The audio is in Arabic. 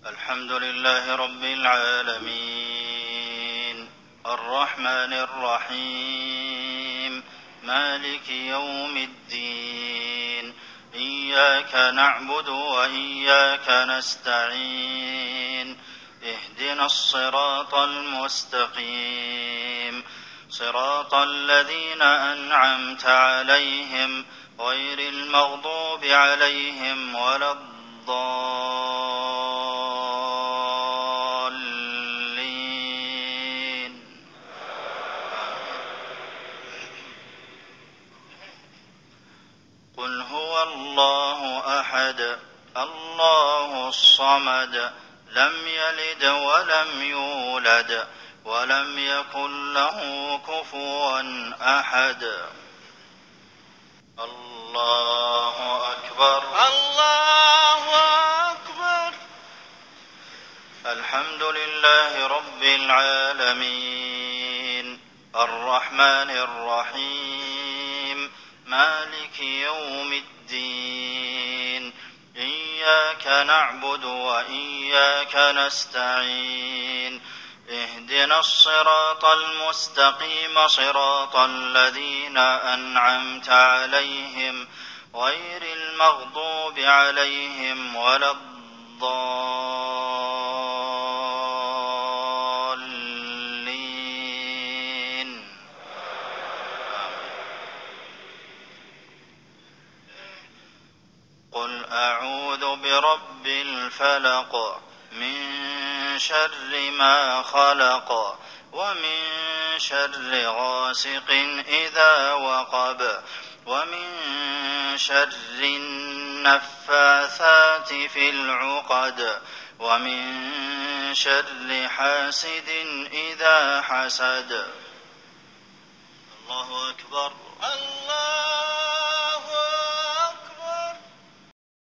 الحمد لله رب العالمين الرحمن الرحيم مالك يوم الدين إياك نعبد وإياك نستعين اهدنا الصراط المستقيم صراط الذين أنعمت عليهم غير المغضوب عليهم ولا الضالين. قل هو الله أحد الله الصمد لم يلد ولم يولد ولم يكن له كفوا أحد. الله أكبر الله أكبر. الحمد لله رب العالمين الرحمن الرحيم مالك يوم الدين إياك نعبد وإياك نستعين اهدنا الصراط المستقيم صراط الذين أنعمت عليهم غير المغضوب عليهم ولا الضالين. قل أعوذ برب الفلق من شر ما خلق ومن شر غاسق إذا وقب ومن شر النفاثات في العقد ومن شر حاسد إذا حسد. الله أكبر الله